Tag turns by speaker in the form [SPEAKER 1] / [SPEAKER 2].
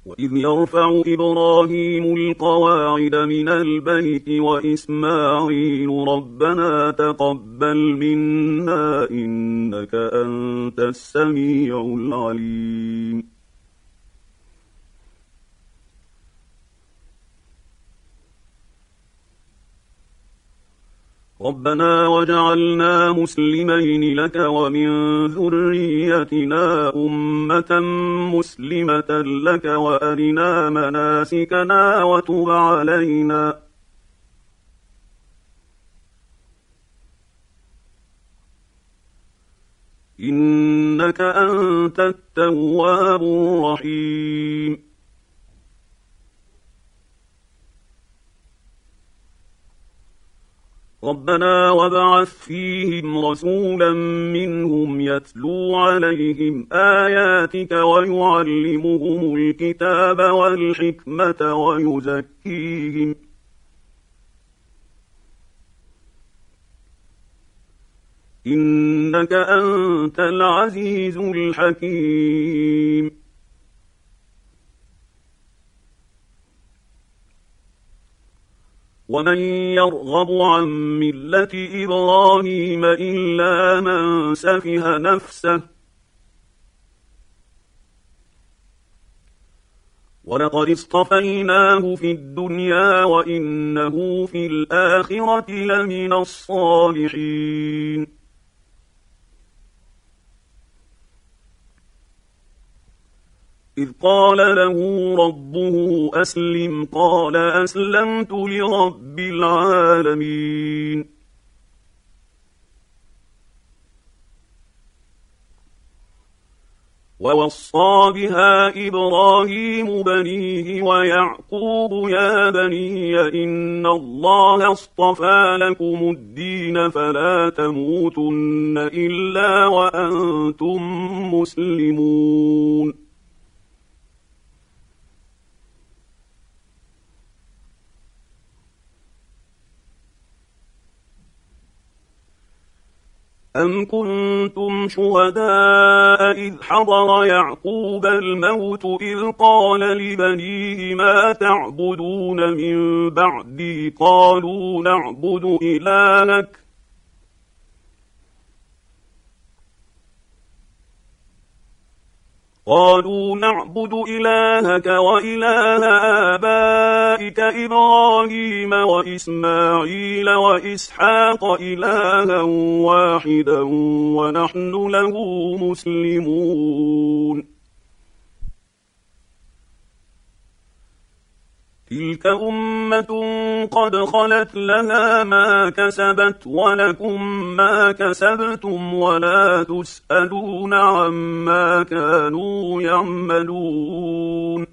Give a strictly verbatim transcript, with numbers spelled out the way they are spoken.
[SPEAKER 1] وإذ يرفع إبراهيم القواعد من البيت وإسماعيل ربنا تقبل منا إنك أنت السميع العليم. ربنا واجعلنا مسلمين لك ومن ذريتنا أمة مسلمة لك وأرنا مناسكنا وتب علينا إنك أنت التواب الرحيم. ربنا وابعث فيهم رسولا منهم يتلو عليهم آياتك ويعلمهم الكتاب والحكمة ويزكيهم إنك أنت العزيز الحكيم. ومن يرغب عن ملة إبراهيم إلا من سفه نفسه ولقد اصطفيناه في الدنيا وإنه في الآخرة لمن الصالحين. إذ قال له ربه أسلم قال أسلمت لرب العالمين. ووصى بها إبراهيم بنيه ويعقوب يا بني إن الله اصطفى لكم الدين فلا تموتن إلا وأنتم مسلمون. أم كنتم شهداء إذ حضر يعقوب الموت إذ قال لبنيه ما تعبدون من بعدي قالوا نعبد إلهك قالوا نعبد إلهك وإله آبائك إبراهيم وإسماعيل وإسحاق إلها واحدا ونحن له مسلمون. تلك أمة قد خلت لها ما كسبت ولكم ما كسبتم ولا تسألون عما كانوا يعملون.